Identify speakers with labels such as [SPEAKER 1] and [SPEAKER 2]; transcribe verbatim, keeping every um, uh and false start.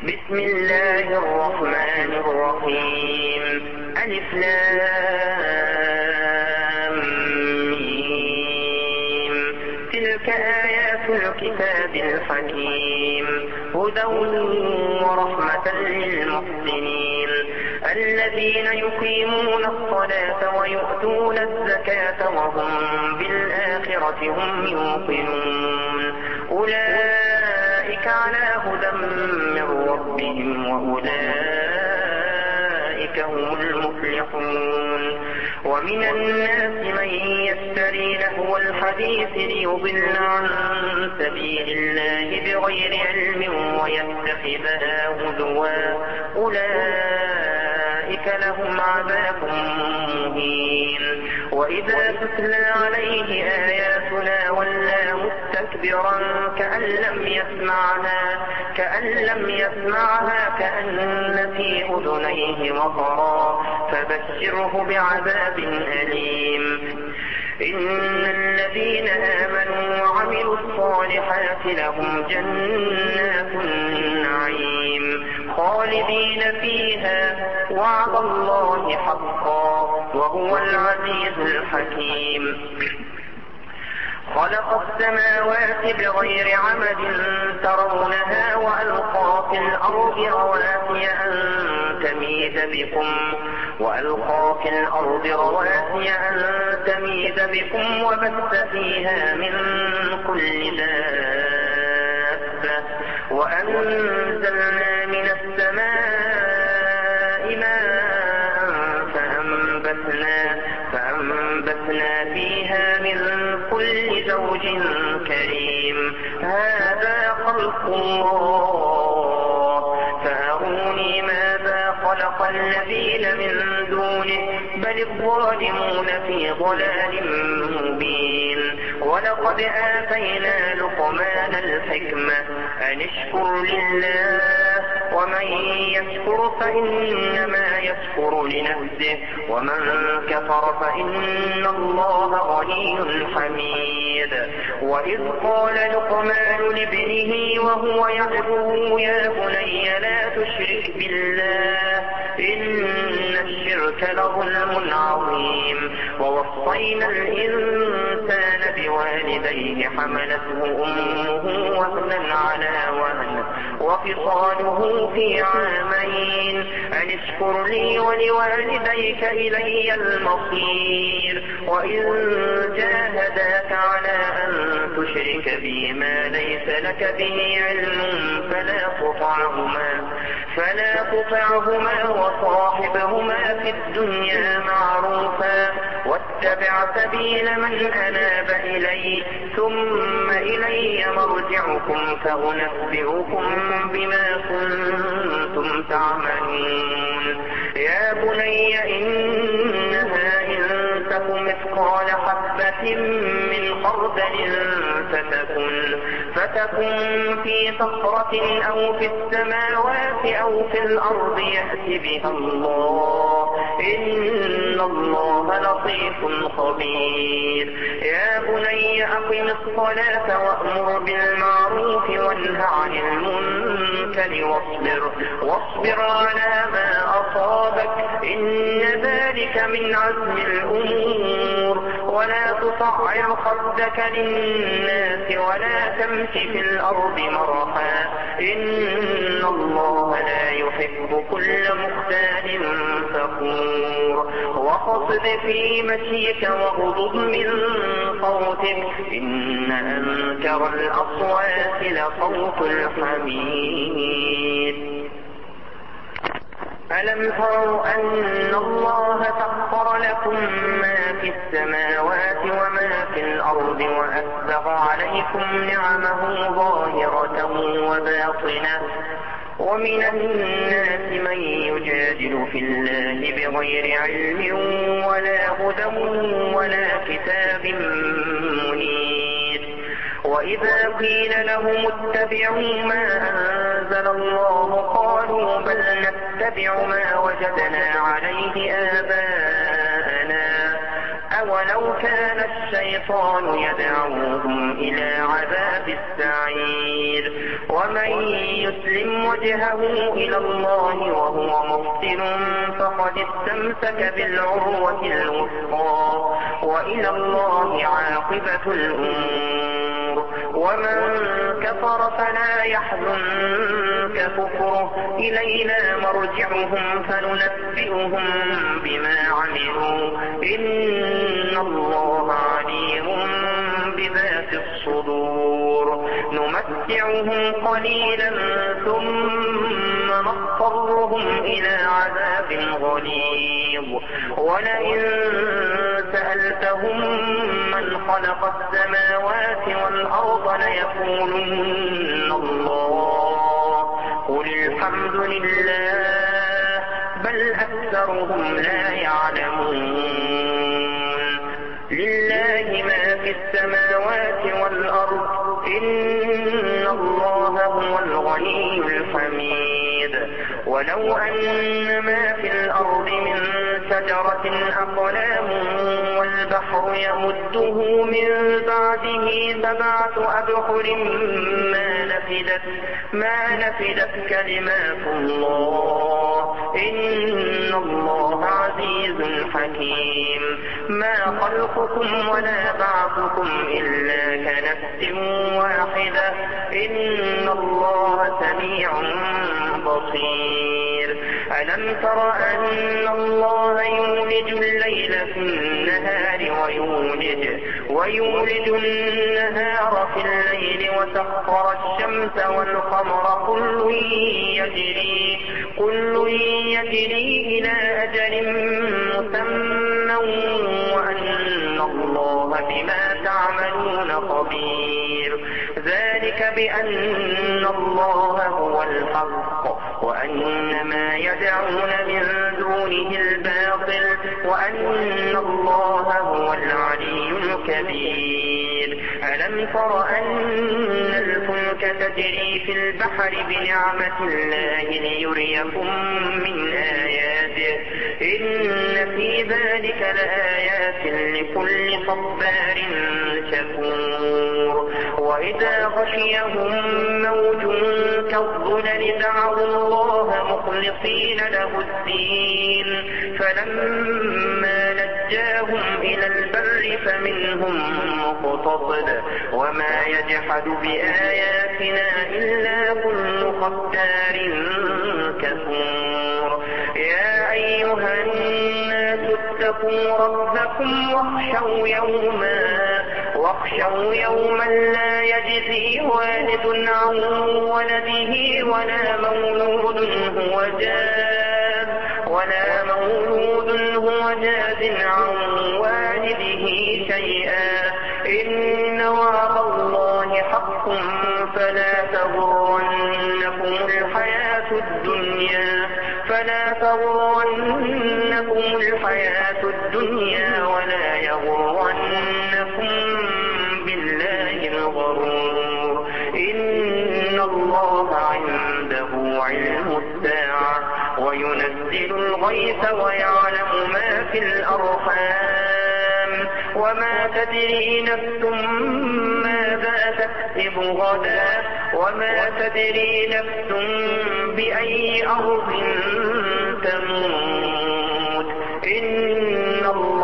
[SPEAKER 1] بسم الله الرحمن الرحيم. ألف لام ميم. تلك آيات الكتاب الحكيم، هدى ورحمة للمحسنين الذين يقيمون الصلاة ويؤتون الزكاة وهم بالآخرة هم يوقنون. أولئك على هدى من ربهم وأولئك هم المفلحون. ومن الناس من يشتري لهو الحديث ليضل عن سبيل الله بغير علم ويتخذها هزوا، أولئك لهم عذاب مهين. وإذا تتلى عليه آياتنا ولى مستكبرا كأن لم يسمعها كأن لم يسمعها كأن في أذنيه وقرا، فبشره بعذاب أليم. إن الذين آمنوا وعملوا الصالحات لهم جنات النعيم خالدين فيها، وعد الله حقا وهو العزيز الحكيم. خلق السماوات بغير عمد ترونها وألقى في الأرض رواسي أن تميد بكم وألقى في الأرض رواسي أن تميد بكم وبث فيها من كل دابة وأنزلنا من السماء ماء فأنبتنا فأنبتنا فيها من كل زوج كريم. هذا خلق الله، فأروني ماذا خلق الذين من دونه، بل الظالمون في ضلال مبين. ولقد آتينا لقمان الحكمة أن اشكر لله، ومن يشكر فإنما يشكر لنفسه، ومن كفر فإن الله غني حميد. وإذ قال لقمان لابنه وهو يعظه يا بني لا تشرك بالله إن الشرك لظلم عظيم. ووصينا الإنسان بوالديه حملته أمه وهنا على وهن وفصاله في عامين أن اشكر لي ولوالديك إلي المصير. وإن جاهداك على أن تشرك بي ما ليس لك به علم فلا تطعهما فلا تطعهما وصاحبهما في الدنيا معروفا، واتبع سبيل من أناب إلي ثم إلي مرجعكم فأنبئكم بما كنتم تعملون. يا بني إنها إن تك مثقال حبة من خردل فتكن فتكن في صخرة أو في السماوات أو في الأرض يأت بها الله، إن الله لطيف خبير. يا بني أقم الصلاة وأمر بالمعروف وانه عن المنكر واصبر واصبر على ما أصابك إن ذلك من عزم الأمور. ولا تصعر خدك للناس ولا تمش في الأرض مرحا إن الله لا يحب كل مختال فخور. واقصد في مشيك واغضض من صوتك إن أنكر الأصوات لصوت الحمير. ألم تروا أن الله سخر لكم ما في السماوات وما في الأرض وأسبغ عليكم نعمه ظاهرة وباطنة، ومن الناس من يجادل في الله بغير علم ولا هدى ولا كتاب منير. وإذا قيل لهم اتبعوا ما أنزل الله قالوا بل نتبع ما وجدنا عليه آباءنا أولو كان الشيطان يدعوهم إلى عذاب السعير. ومن يسلم وجهه إلى الله وهو محسن فقد استمسك بالعروة الوثقى وإلى الله عاقبة الأمور. ومن كفر فلا يحزنك كفره إلينا مرجعهم فننبئهم بما عملوا إن الله عليم بذات الصدور. نمتعهم قليلا ثم نضطرهم إلى عذاب غليظ. ولئن سألتهم من خلق السماوات والأرض ليقولن الله قل الحمد لله بل أكثرهم لا يعلمون. لله ما في السماوات والأرض إن الله هو الغني الحميد. ولو أن ما في الأرض من شجرة أقلام والبحر يمده من بعده سبعة أبحر ما نفدت, ما نفدت كلمات الله إن الله عزيز حكيم. ما خلقكم ولا بعثكم إلا كنفس واحدة إن الله سميع بصير. ألم تر أن الله يولج الليل في النهار ويولج, ويولج النهار في الليل وسخر الشمس والقمر كل يجري, كل يجري إلى أجل مسمى وأن الله بما تعملون خبير. ذلك بأن الله هو الحق وأن ما يدعون من دونه الباطل وأن الله هو العلي الكبير. ألم تر أن الفلك تجري في البحر بنعمة الله ليريكم من آياته إن في ذلك لآيات لكل صبار شكور. وإذا غشيهم موج كالظلل دعوا الله مخلصين له الدين فلما نجاهم إلى البر فمنهم مقتصد وما يجحد بآياتنا إلا كل ختار كفور. يا أيها الناس اتقوا ربكم واخشوا يوما واخشوا يوما لا يجزي والد عن ولده ولا مولود هو جاز ولا مولود هو جاز عن والده شيئا إن وعد الله حق فلا تغرنكم الحياة الدنيا فلا تغرنكم الحياة الدنيا ولا يغرنكم بالله الغرور. إن الله عنده علم الساعة وينزل الغيث ويعلم ما في الأرحام وما تدري نفس ماذا تكسب غدا وما تدري نفس بأي أرض تموت إن الله